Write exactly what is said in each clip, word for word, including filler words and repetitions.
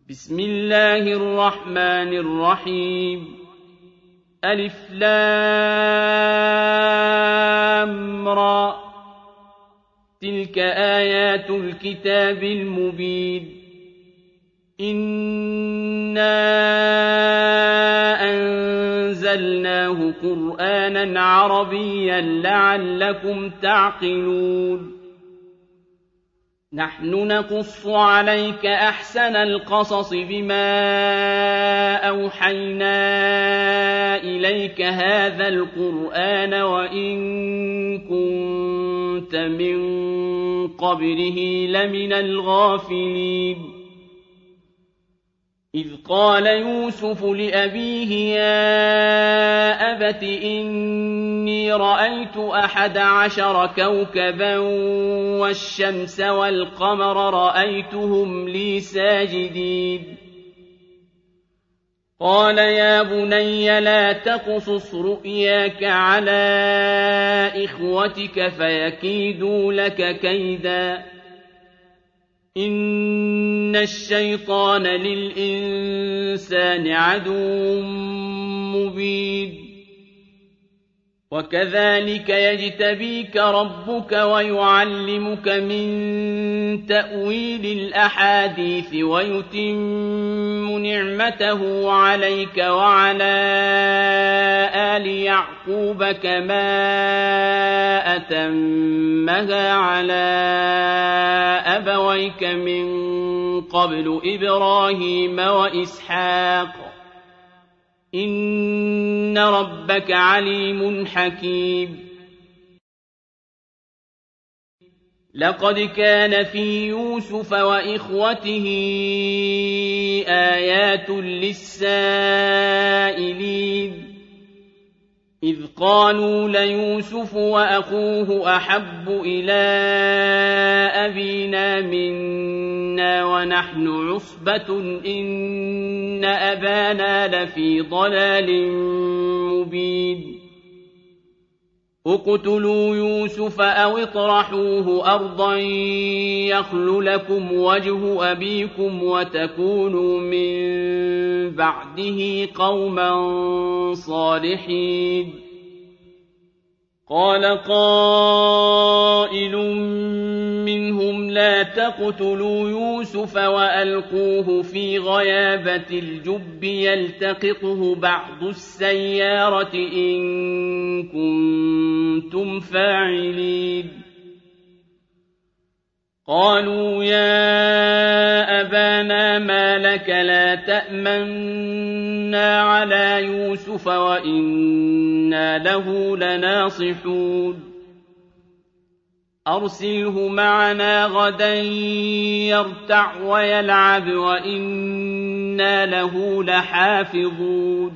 بسم الله الرحمن الرحيم ألف لام را تلك آيات الكتاب المبين إنا أنزلناه قرآنا عربيا لعلكم تعقلون نحن نقص عليك أحسن القصص بما أوحينا إليك هذا القرآن وإن كنت من قبله لمن الغافلين إذ قال يوسف لأبيه يا أبت إني رأيت أحد عشر كوكبا والشمس والقمر رأيتهم لي ساجدين قال يا بني لا تقصص رؤياك على إخوتك فيكيدوا لك كيدا إن الشيطان للإنسان عدو مبين وكذلك يجتبيك ربك ويعلمك من تأويل الأحاديث ويتم نعمته عليك وعلى آل يعقوب كما أتمها على أبويك من قبل إبراهيم وإسحاق إن ربك عليم حكيم لقد كان في يوسف وإخوته آيات للسائلين إذ قالوا ليوسف وأخوه أحب إلى أبينا منا ونحن عصبة إن أبانا لفي ضلال مبين اقتلوا يوسف أو اطرحوه أرضا يخل لكم وجه أبيكم وتكونوا من بعده قوما صالحين قال قائل منهم لا تقتلوا يوسف وألقوه في غيابة الجب يلتقطه بعض السيارة إن كنتم فاعلين قالوا يا أبانا ما لك لا تأمنا على يوسف وإنا له لناصحون أرسله معنا غدا يرتع ويلعب وإنا له لحافظون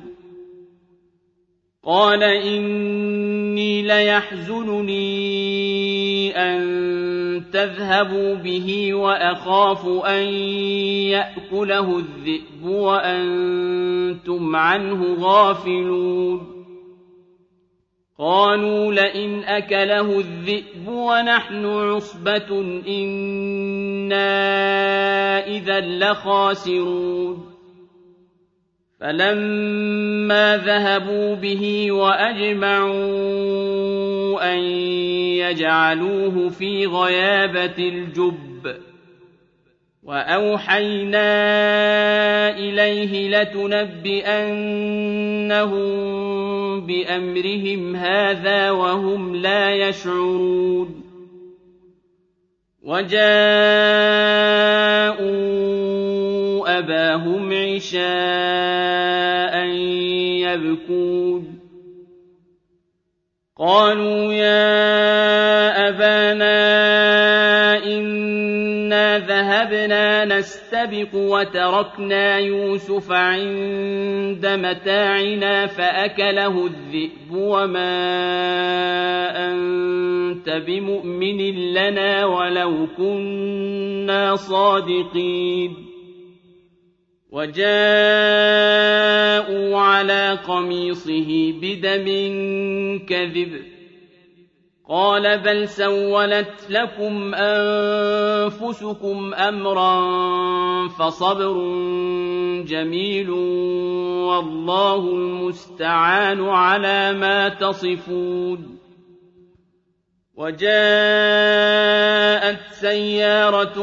قال إني ليحزنني أن تذهبوا به وأخاف أن يأكله الذئب وأنتم عنه غافلون قالوا لئن أكله الذئب ونحن عصبة إنا إذا لخاسرون فلما ذهبوا به وأجمعوا أن يجعلوه في غيابة الجب وأوحينا إليه لتنبئنهم بأمرهم هذا وهم لا يشعرون وجاءوا أباهم عشاء يبكون قالوا يا أبانا إنا ذهبنا نستبق وتركنا يوسف عند متاعنا فأكله الذئب وما أنت بمؤمن لنا ولو كنا صادقين وجاءوا على قميصه بدم كذب قال بل سولت لكم أنفسكم أمرا فصبر جميل والله المستعان على ما تصفون. وجاءت سيارة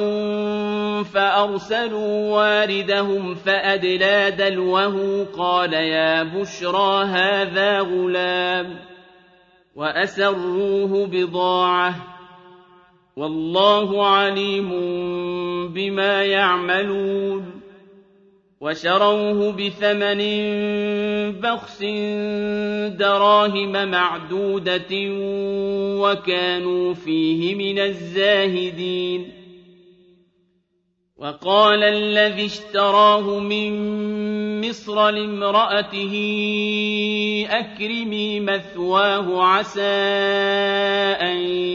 فأرسلوا واردهم فأدلى دلوه قال يا بشرى هذا غلام وأسروه بضاعة والله عليم بما يعملون. وشروه بثمن بخس دراهم معدودة وكانوا فيه من الزاهدين. وقال الذي اشتراه من مصر لامرأته أكرمي مثواه عسى أن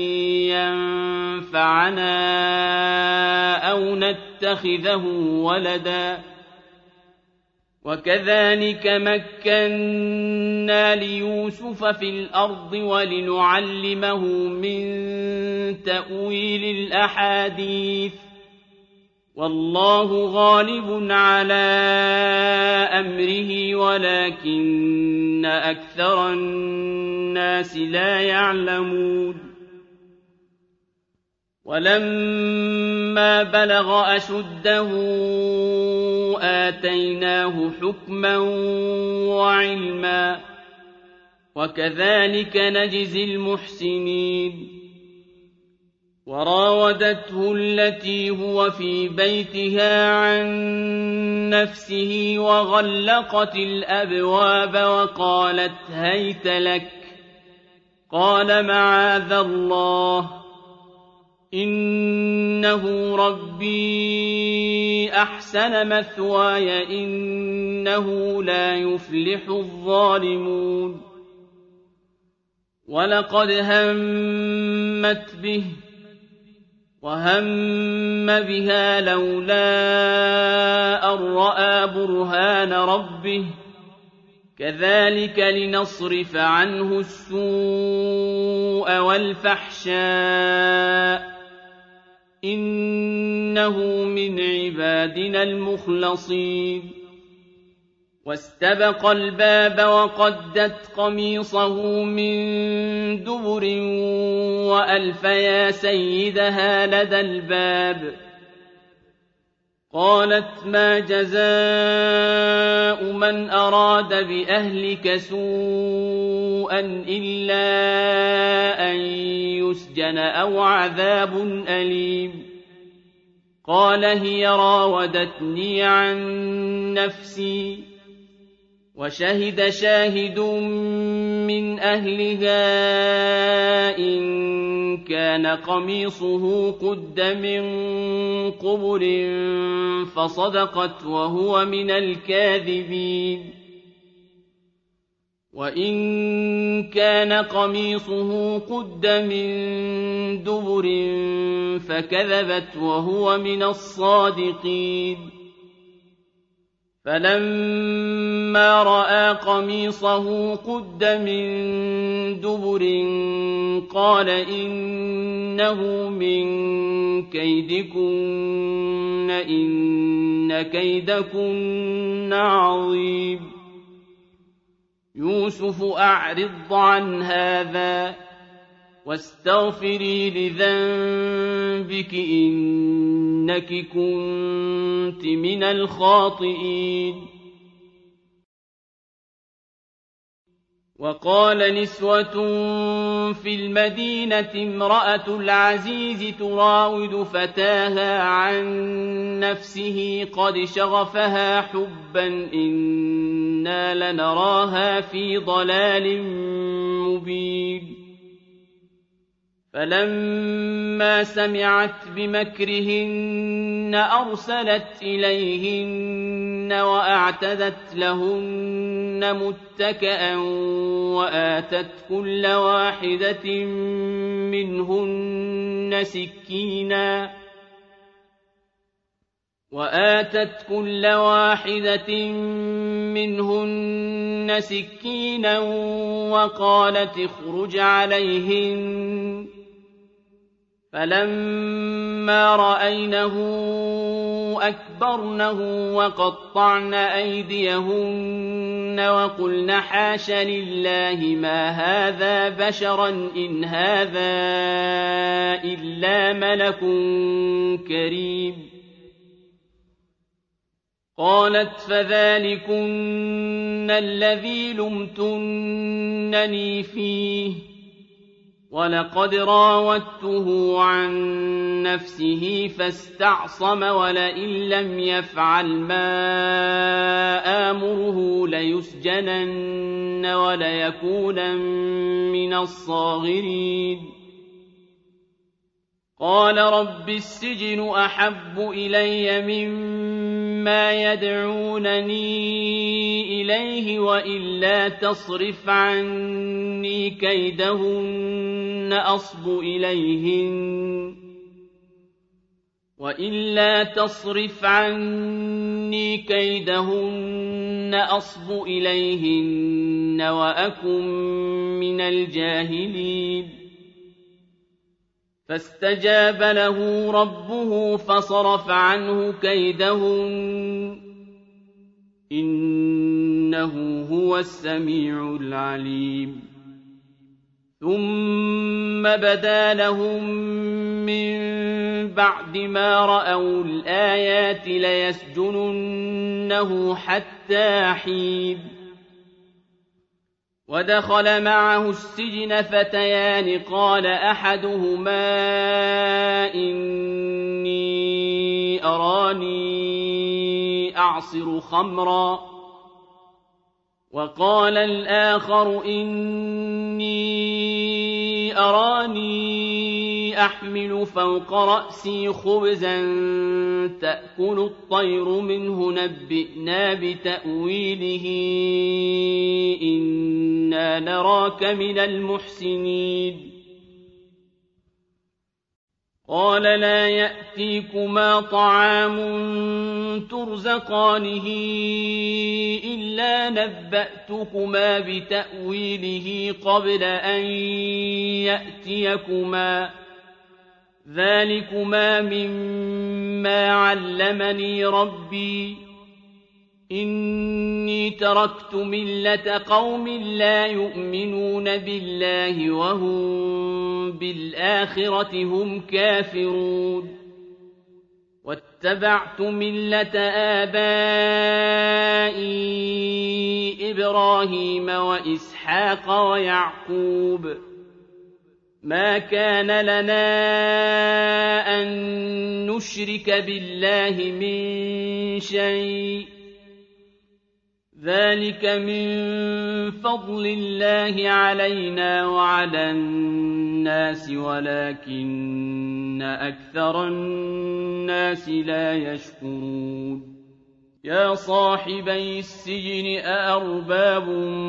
ينفعنا أو نتخذه ولدا وكذلك مكنا ليوسف في الأرض ولنعلمه من تأويل الأحاديث والله غالب على أمره ولكن أكثر الناس لا يعلمون. ولما بلغ أشده آتيناه حكما وعلما وكذلك نجزي المحسنين. وراودته التي هو في بيتها عن نفسه وغلقت الأبواب وقالت هيت لك قال معاذ الله إنه ربي أحسن مثواي إنه لا يفلح الظالمون. ولقد همت به وهم بها لولا أن رأى برهان ربه كذلك لنصرف عنه السوء والفحشاء إنه من عبادنا المخلصين. واستبق الباب وقدت قميصه من دبر وألف يا سيدها لدى الباب قالت ما جزاء من أراد بأهلك سوءا إلا أن يسجن أو عذاب أليم. قال هي راودتني عن نفسي وشهد شاهد من أهلها إن كان قميصه قد من قبل فصدقت وهو من الكاذبين وإن كان قميصه قد من دبر فكذبت وهو من الصادقين. فلما رأى قميصه قد من دبر قال إنه من كيدكن إن كيدكن عظيم. يوسف أعرض عن هذا واستغفري لذنبك إنك كنت من الخاطئين. وقال نسوة في المدينة امرأة العزيز تراود فتاها عن نفسه قد شغفها حبا إنا لنراها في ضلال مبين. فلما سمعت بمكرهن أرسلت إليهن وأعتدت لهن متكئا وآتت كل واحدة منهن سكينا وآتت كل واحدة منهن سكينا وقالت اخرج عليهن فلما رأينه أكبرنه وقطعن أيديهن وقلن حاش لله ما هذا بشرا إن هذا إلا ملك كريم قالت فذلكن الذي لمتنني فيه ولقد راودته عن نفسه فاستعصم ولئن لم يفعل ما آمره ليسجنن وليكونن من الصاغرين قال رب السجن أحب إلي مما يدعونني إليه وإلا تصرف عني كيدهن أصب إليهن وإلا تصرف عني كيدهن أصب إليهن وأكن من الجاهلين فاستجاب له ربه فصرف عنه كيدهن إنه هو السميع العليم ثم بدا لهم من بعد ما رأوا الآيات ليسجننه حتى حين ودخل معه السجن فتيان قال أحدهما إني أراني أعصر خمرا وقال الآخر إني أراني أحمل فوق رأسي خبزا تأكل الطير منه نبئنا بتأويله إنا نراك من المحسنين قال لا يأتيكما طعام ترزقانه إلا نبأتكما بتأويله قبل أن يأتيكما ذلكما مما علمني ربي إني تركت ملة قوم لا يؤمنون بالله وهم بالآخرة هم كافرون واتبعت ملة آبائي إبراهيم وإسحاق ويعقوب ما كان لنا أن نشرك بالله من شيء ذلك من فضل الله علينا وعلى الناس ولكن أكثر الناس لا يشكرون يا صاحبي السجن أأرباب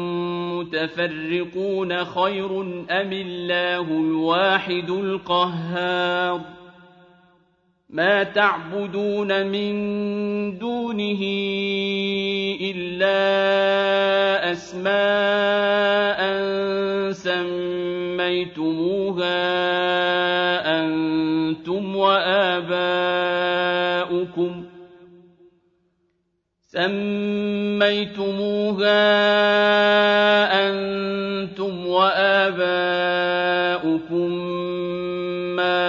متفرقون خير أم الله الواحد القهار ما تعبدون من دونه إلا أسماء سميتموها أنتم وآباؤكم سميتموها أنتم وآباؤكم ما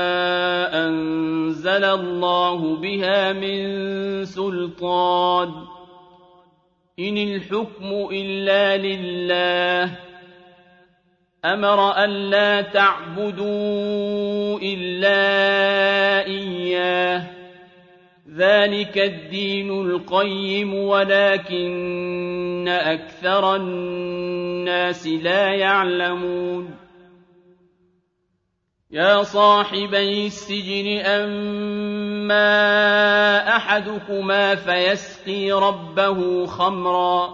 أنزل الله بها من سلطان إن الحكم إلا لله أمر ألا تعبدوا إلا إياه ذلك الدين القيم ولكن أكثر الناس لا يعلمون يا صاحبي السجن أما أحدكما فيسقي ربه خمرا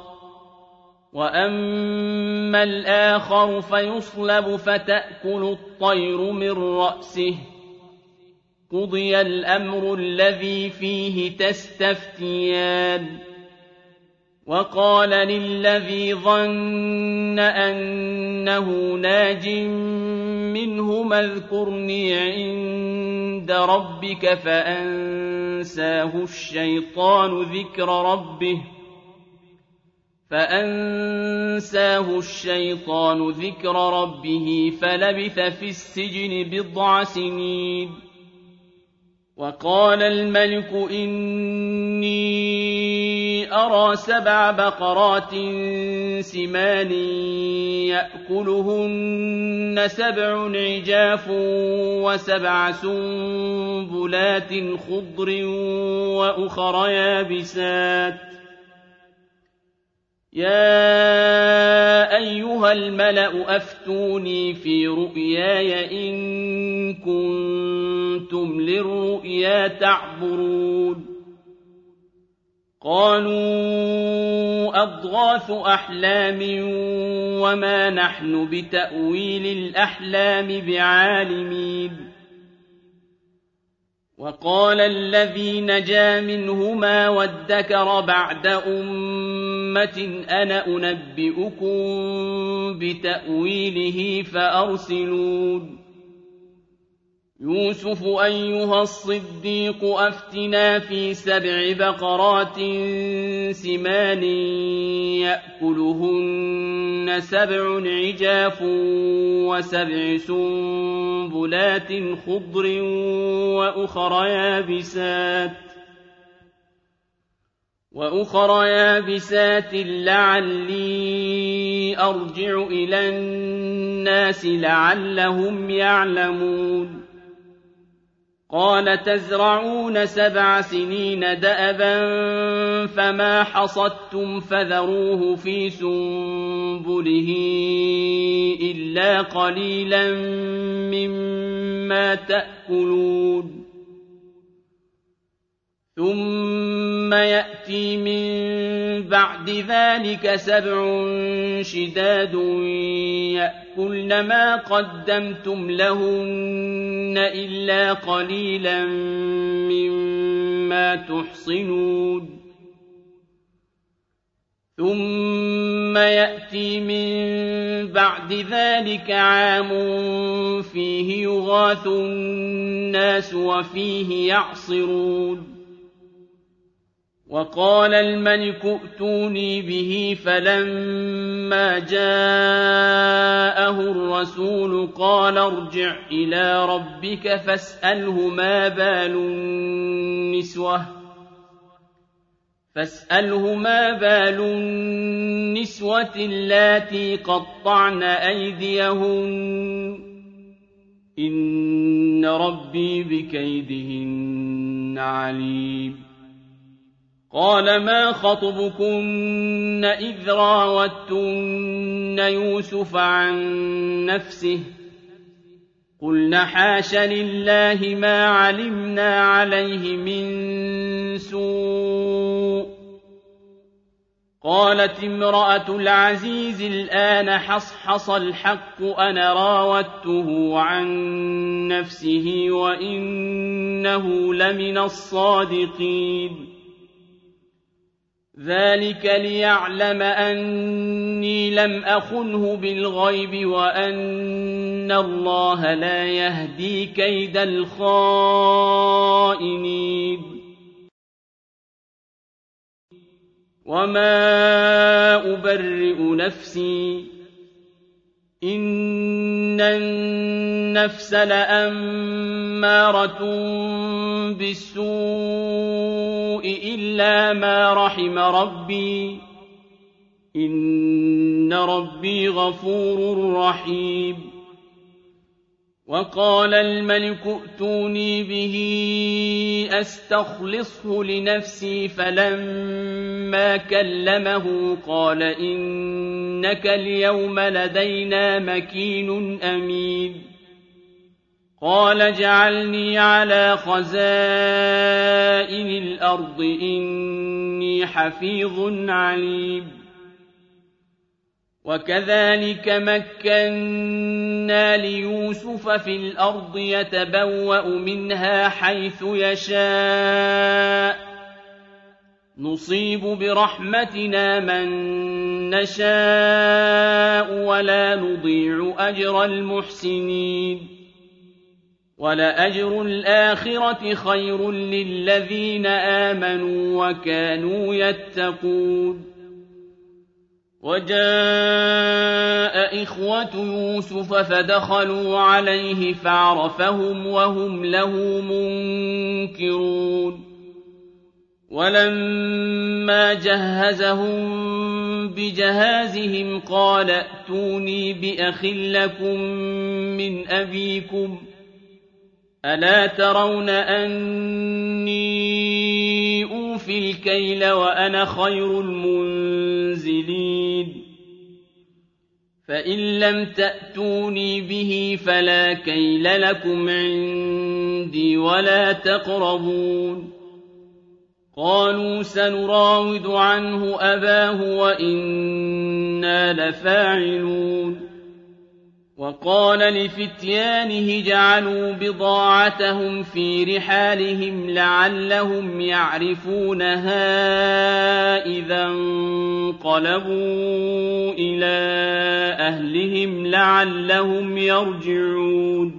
وأما الآخر فيصلب فتأكل الطير من رأسه قُضِيَ الْأَمْرُ الَّذِي فِيهِ تَسْتَفْتِيَانِ وَقَالَ لِلَّذِي ظَنَّ أَنَّهُ نَاجٍ مِّنْهُمَا اذْكُرْنِي عِندَ رَبِّكَ فَأَنسَاهُ الشَّيْطَانُ ذِكْرَ رَبِّهِ فَأَنسَاهُ الشَّيْطَانُ ذِكْرَ رَبِّهِ فَلَبِثَ فِي السِّجْنِ بِضْعَ سِنِينَ وَقَالَ الْمَلِكُ إِنِّي أَرَىٰ سَبْعَ بَقَرَاتٍ سِمَانٍ يَأْكُلُهُنَّ سَبْعٌ عِجَافٌ وَسَبْعَ سُنبُلَاتٍ خُضْرٍ وَأُخَرَ يَابِسَاتٍ يَا أَيُّهَا الْمَلَأُ أَفْتُونِي فِي رُؤْيَايَ إِن كُنتُمْ لِلرُّؤْيَا تَعْبُرُونَ قَالُوا أَضْغَاثُ أَحْلَامٍ وَمَا نَحْنُ بِتَأْوِيلِ الْأَحْلَامِ بِعَالِمِينَ وَقَالَ الَّذِي نَجَا مِنْهُمَا وَادَّكَرَ بَعْدَ أُمَّةٍ أَنَا أُنَبِّئُكُم بِتَأْوِيلِهِ فَأَرْسِلُونِ يُوسُفُ أَيُّهَا الصِّدِّيقُ أَفْتِنَا فِي سَبْعِ بَقَرَاتٍ سِمَانٍ يَأْكُلُهُنَّ سَبْعٌ عِجَافٌ وَسَبْعِ سُنبُلَاتٍ خُضْرٍ وَأُخَرَ يَابِسَاتٍ وَأُخَرَ يَابِسَاتٍ لَّعَلِّي أَرْجِعُ إِلَى النَّاسِ لَعَلَّهُمْ يَعْلَمُونَ قَالَ تَزْرَعُونَ سَبْعَ سِنِينَ دَأَبًا فَمَا حَصَدتُّمْ فَذَرُوهُ فِي سُنبُلِهِ إِلَّا قَلِيلًا مِّمَّا تَأْكُلُونَ ثُمَّ يَأْتِي مِن بَعْدِ ذَٰلِكَ سَبْعٌ شِدَادٌ يَأْكُلْنَ مَا قَدَّمْتُمْ لَهُنَّ إِلَّا قَلِيلًا مِّمَّا تُحْصِنُونَ ثُمَّ يَأْتِي مِن بَعْدِ ذَٰلِكَ عَامٌ فِيهِ يُغَاثُ النَّاسُ وَفِيهِ يَعْصِرُونَ وَقَالَ الْمَلِكُ ائْتُونِي بِهِ فَلَمَّا جَاءَهُ الرَّسُولُ قَالَ ارْجِعْ إِلَىٰ رَبِّكَ فَاسْأَلْهُ مَا بَالُ النِّسْوَةِ فَاسْأَلْهُ مَا بَالُ النِّسْوَةِ اللَّاتِي قَطَّعْنَ أَيْدِيَهُنَّ إِنَّ رَبِّي بِكَيْدِهِنَّ عَلِيمٌ قَالَ مَا خَطْبُكُنَّ إِذْ رَاوَدتُّنَّ يُوسُفَ عَن نَّفْسِهِ قُلْنَ حَاشَ لِلَّهِ مَا عَلِمْنَا عَلَيْهِ مِن سُوءٍ قَالَتِ امْرَأَتُ الْعَزِيزِ الْآنَ حَصْحَصَ الْحَقُّ أَنَا رَاوَدتُّهُ عَن نَّفْسِهِ وَإِنَّهُ لَمِنَ الصَّادِقِينَ ذَلِكَ لِيَعْلَمَ أَنِّي لَمْ أَخُنْهُ بِالْغَيْبِ وَأَنَّ اللَّهَ لَا يَهْدِي كَيْدَ الْخَائِنِينَ وَمَا أُبَرِّئُ نَفْسِي إِنَّ النَّفْسَ لَأَمَّارَةٌ بِالسُّوءِ إِلَّا مَا رَحِمَ رَبِّي إِنَّ رَبِّي غَفُورٌ رَّحِيمٌ وَقَالَ الْمَلِكُ ائْتُونِي بِهِ أَسْتَخْلِصْهُ لِنَفْسِي فَلَمَّا كَلَّمَهُ قَالَ إِنَّكَ الْيَوْمَ لَدَيْنَا مَكِينٌ أَمِينٌ قَالَ اجْعَلْنِي عَلَىٰ خَزَائِنِ الْأَرْضِ إِنِّي حَفِيظٌ عَلِيمٌ وكذلك مكنا ليوسف في الأرض يتبوأ منها حيث يشاء نصيب برحمتنا من نشاء ولا نضيع أجر المحسنين ولأجر الآخرة خير للذين آمنوا وكانوا يتقون وجاء إخوة يوسف فدخلوا عليه فعرفهم وهم له منكرون ولما جهزهم بجهازهم قال ائتوني بأخ لكم من أبيكم ألا ترون أني أوفي الكيل وأنا خير المنزلين فإن لم تأتوني به فلا كيل لكم عندي ولا تقربون قالوا سنراود عنه أباه وإنا لفاعلون وقال لفتيانه جعلوا بضاعتهم في رحالهم لعلهم يعرفونها إذا انقلبوا إلى أهلهم لعلهم يرجعون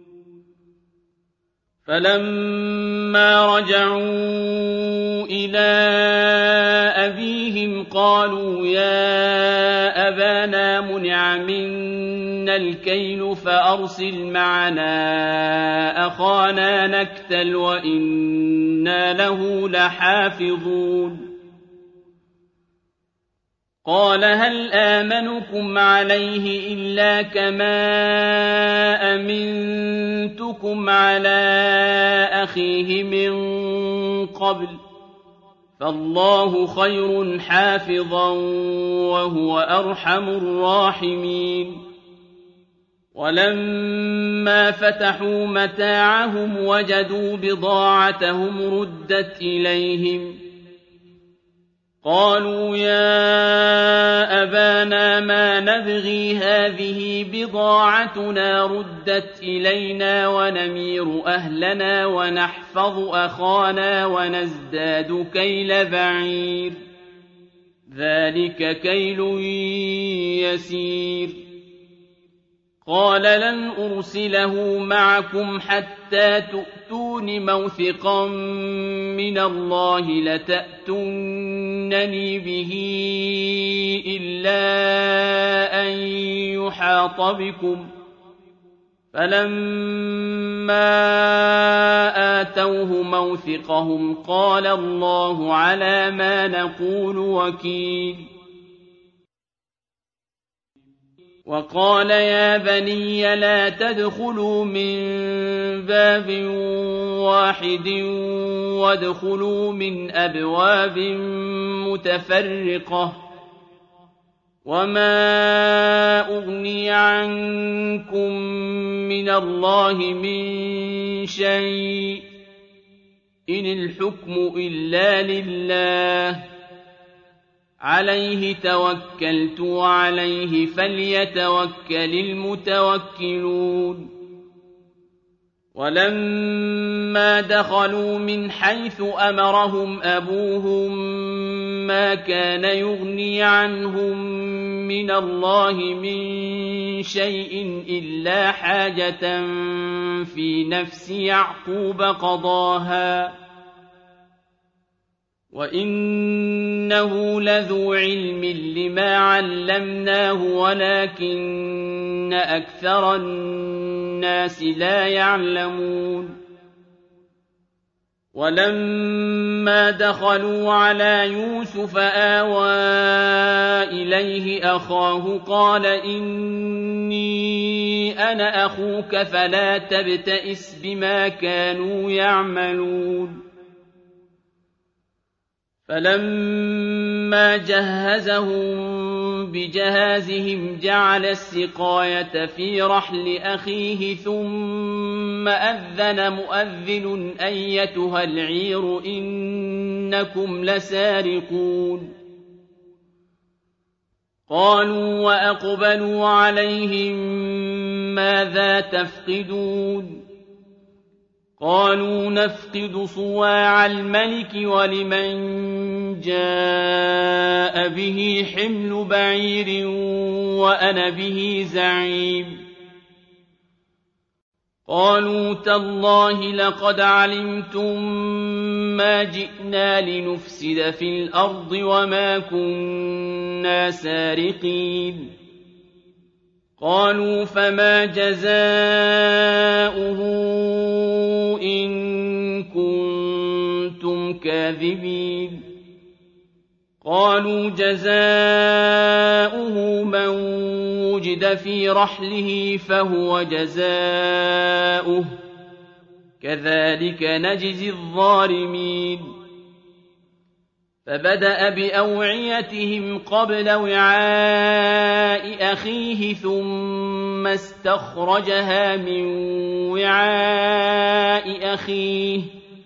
فلما رجعوا إلى أبيهم قالوا يا أبانا منع منا الكيل فأرسل معنا أخانا نكتل وإنا له لحافظون قال هل آمنكم عليه إلا كما أمنتكم على أخيه من قبل فالله خير حافظا وهو أرحم الراحمين ولما فتحوا متاعهم وجدوا بضاعتهم ردت إليهم قالوا يا أبانا ما نبغي هذه بضاعتنا ردت إلينا ونمير أهلنا ونحفظ أخانا ونزداد كيل بعير ذلك كيل يسير قال لن أرسله معكم حتى تؤتون موثقا من الله لتأتونني به إلا أن يحاط بكم فلما آتوه موثقهم قال الله على ما نقول وكيل وقال يا بني لا تدخلوا من باب واحد وادخلوا من أبواب متفرقة وما أغني عنكم من الله من شيء إن الحكم إلا لله عليه توكلت وعليه فليتوكل المتوكلون ولما دخلوا من حيث أمرهم أبوهم ما كان يغني عنهم من الله من شيء إلا حاجة في نفس يعقوب قضاها وإنه لذو علم لما علمناه ولكن أكثر الناس لا يعلمون ولما دخلوا على يوسف آوى إليه أخاه قال إني أنا أخوك فلا تبتئس بما كانوا يعملون فلما جهزهم بجهازهم جعل السقاية في رحل أخيه ثم أذن مؤذن أيتها العير إنكم لسارقون قالوا وأقبلوا عليهم ماذا تفقدون قالوا نفقد صواع الملك ولمن جاء به حمل بعير وأنا به زعيم قالوا تالله لقد علمتم ما جئنا لنفسد في الأرض وما كنا سارقين قالوا فما جزاؤه إن كنتم كاذبين قالوا جزاؤه من وجد في رحله فهو جزاؤه كذلك نجزي الظالمين فبدأ بأوعيتهم قبل وعاء أخيه ثم استخرجها من وعاء أخيه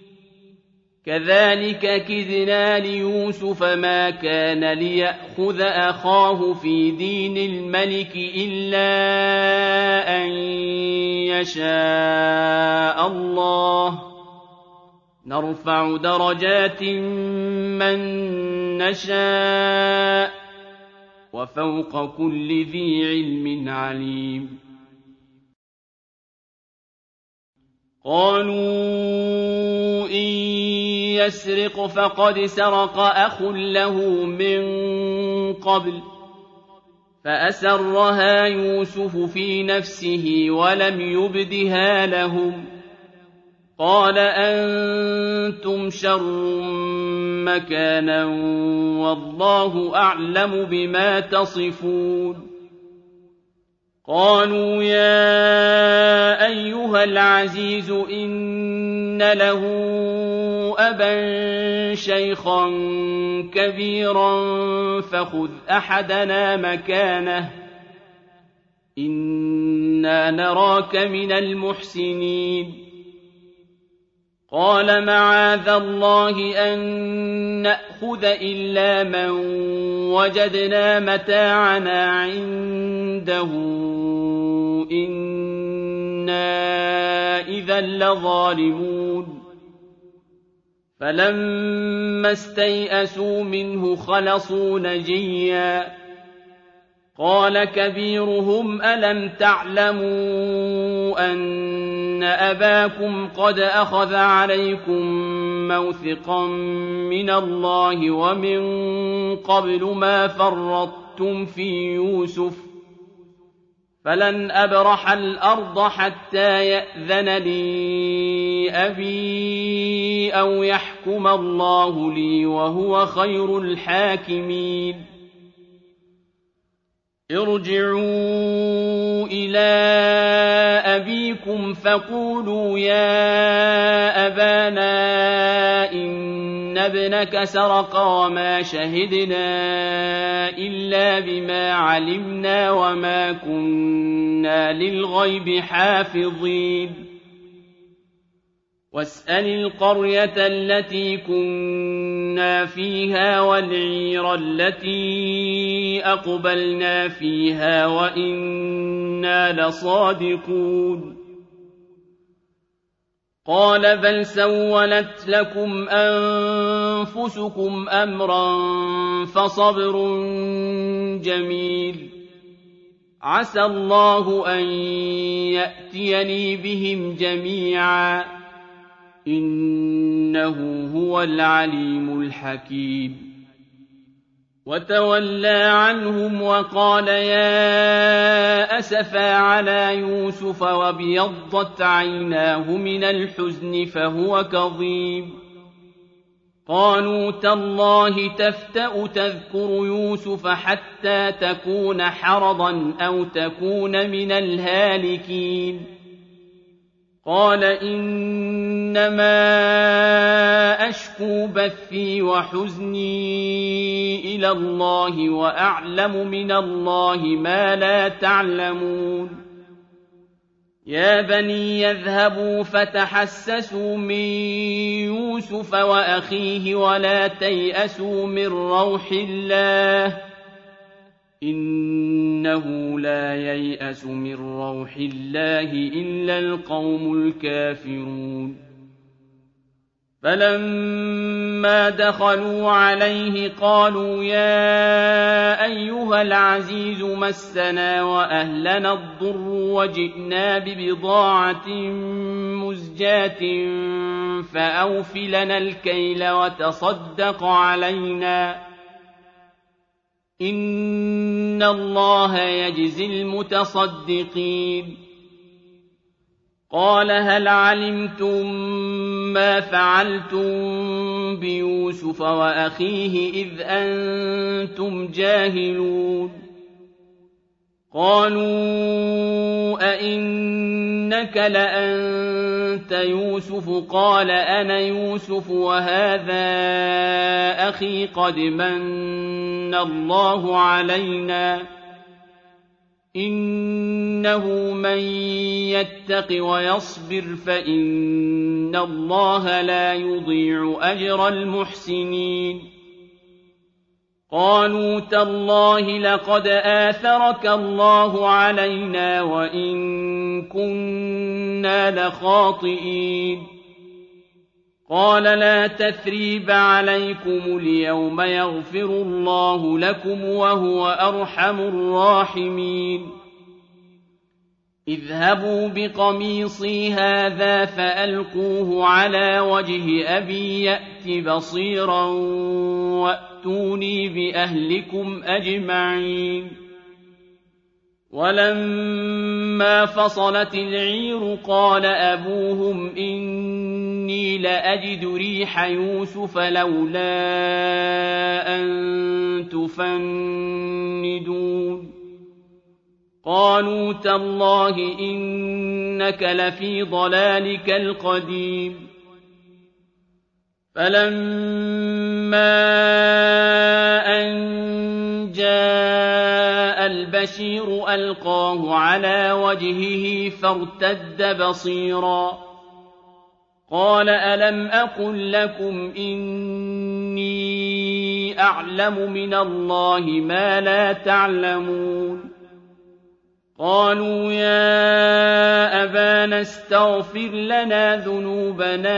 كذلك كدنا ليوسف ما كان ليأخذ أخاه في دين الملك إلا أن يشاء الله نرفع درجات من نشاء وفوق كل ذي علم عليم قالوا إن يسرق فقد سرق أخ له من قبل فأسرها يوسف في نفسه ولم يبدها لهم قال أنتم شر مكانا والله أعلم بما تصفون قالوا يا أيها العزيز إن له أبا شيخا كبيرا فخذ أحدنا مكانه إنا نراك من المحسنين قال معاذ الله أن نأخذ إلا من وجدنا متاعنا عنده إنا إذا لظالمون فلما استيئسوا منه خلصوا نجيا قال كبيرهم ألم تعلموا أن أباكم قد أخذ عليكم موثقا من الله ومن قبل ما فرطتم في يوسف فلن أبرح الأرض حتى يأذن لي أبي أو يحكم الله لي وهو خير الحاكمين ارجعوا إلى أبيكم فقولوا يا أبانا إن ابنك سرق وما شهدنا إلا بما علمنا وما كنا للغيب حافظين واسأل القرية التي كنا فيها والعير التي أقبلنا فيها وإنا لصادقون قال بل سولت لكم أنفسكم أمرا فصبر جميل عسى الله أن يأتيني بهم جميعا إنه هو العليم الحكيم وتولى عنهم وقال يا أسفا على يوسف وابيضت عيناه من الحزن فهو كظيم قالوا تالله تفتأ تذكر يوسف حتى تكون حرضا أو تكون من الهالكين قال إنما أشكو بثي وحزني إلى الله وأعلم من الله ما لا تعلمون يا بني يذهبوا فتحسسوا من يوسف وأخيه ولا تيأسوا من روح الله إنه لا ييأس من روح الله إلا القوم الكافرون فلما دخلوا عليه قالوا يا أيها العزيز مسنا وأهلنا الضر وجئنا ببضاعة مزجاة فأوف لنا الكيل وتصدق علينا إن الله يجزي المتصدقين قال هل علمتم ما فعلتم بيوسف وأخيه إذ أنتم جاهلون قالوا أئنك لأنت يوسف قال أنا يوسف وهذا أخي قد من الله علينا إنه من يتق ويصبر فإن الله لا يضيع أجر المحسنين قالوا تالله لقد آثرك الله علينا وإن كنا لخاطئين قال لا تثريب عليكم اليوم يغفر الله لكم وهو أرحم الراحمين اذهبوا بقميصي هذا فألقوه على وجه أبي يأت بصيرا وأتوني بأهلكم أجمعين ولما فصلت العير قال أبوهم إني لأجد ريح يوسف لولا أن تفندون قالوا تالله إنك لفي ضلالك القديم فلما أن جاء البشير ألقاه على وجهه فارتد بصيرا قال ألم أقل لكم إني أعلم من الله ما لا تعلمون قالوا يا أبانا استغفر لنا ذنوبنا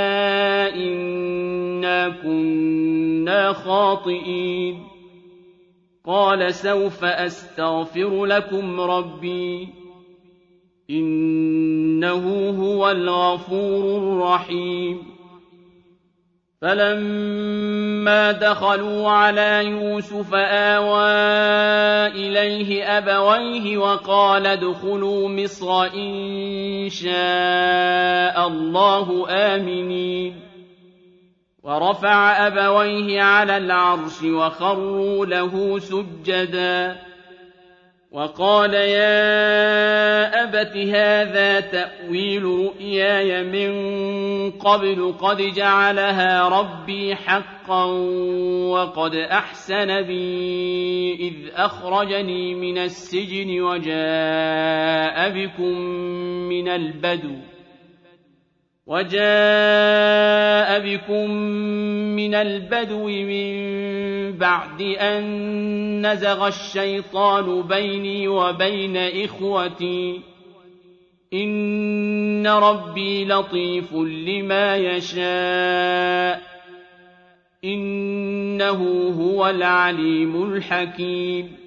إنا كنا خاطئين قال سوف أستغفر لكم ربي إنه هو الغفور الرحيم فلما دخلوا على يوسف آوى إليه أبويه وقال ادخلوا مصر إن شاء الله آمنين ورفع أبويه على العرش وخروا له سجدا وقال يا أبت هذا تأويل رؤياي من قبل قد جعلها ربي حقا وقد أحسن بي إذ أخرجني من السجن وجاء بكم من البدو وجاء بكم من البدو من بعد أن نزغ الشيطان بيني وبين إخوتي إن ربي لطيف لما يشاء إنه هو العليم الحكيم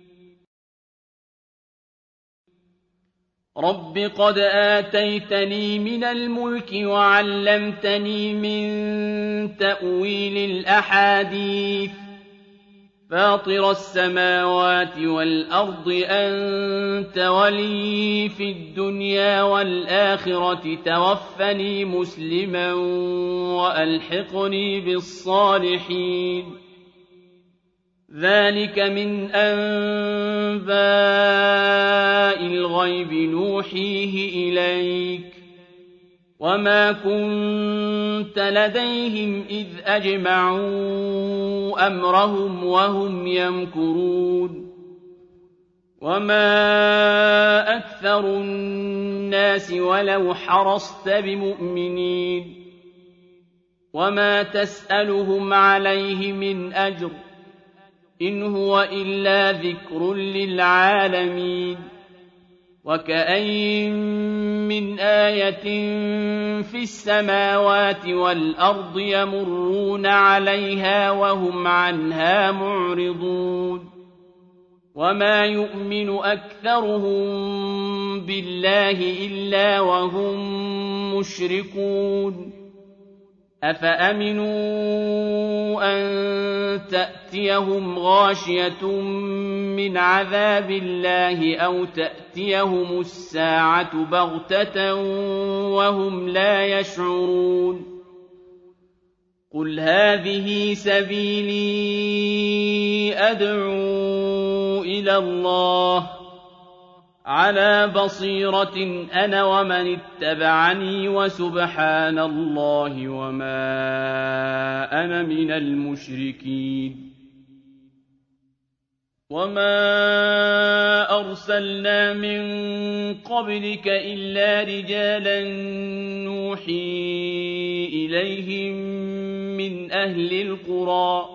رب قد آتيتني من الملك وعلمتني من تأويل الأحاديث فاطر السماوات والأرض أنت ولي في الدنيا والآخرة توفني مسلما وألحقني بالصالحين ذلك من أنباء الغيب نوحيه إليك وما كنت لديهم إذ أجمعوا أمرهم وهم يمكرون وما أكثر الناس ولو حرصت بمؤمنين وما تسألهم عليه من أجر إن هو إلا ذكر للعالمين وكأين من آية في السماوات والأرض يمرون عليها وهم عنها معرضون وما يؤمن أكثرهم بالله إلا وهم مشركون أفأمنوا أن تأتيهم غاشية من عذاب الله أو تأتيهم الساعة بغتة وهم لا يشعرون قل هذه سبيلي أدعو إلى الله على بصيرة أنا ومن اتبعني وسبحان الله وما أنا من المشركين وما أرسلنا من قبلك إلا رجالا نوحي إليهم من أهل القرى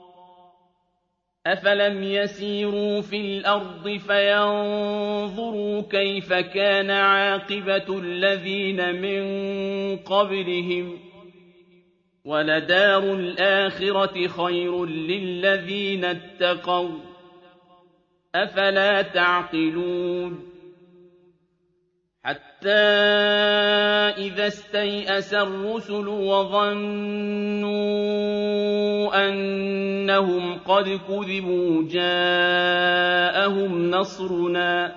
أفلم يسيروا في الأرض فينظروا كيف كان عاقبة الذين من قبلهم ولدار الآخرة خير للذين اتقوا أفلا تعقلون حتى إذا استيأس الرسل وظنوا أنهم قد كذبوا جاءهم نصرنا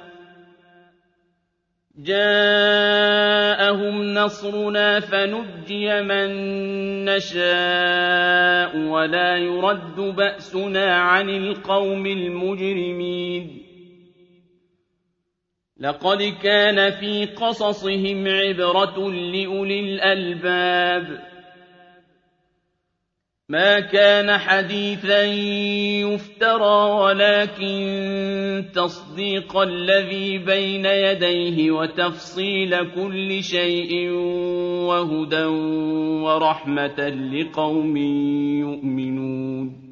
جاءهم نصرنا فنجي من نشاء ولا يرد بأسنا عن القوم المجرمين لقد كان في قصصهم عبرة لأولي الألباب ما كان حديثا يفترى ولكن تصديق الذي بين يديه وتفصيل كل شيء وهدى ورحمة لقوم يؤمنون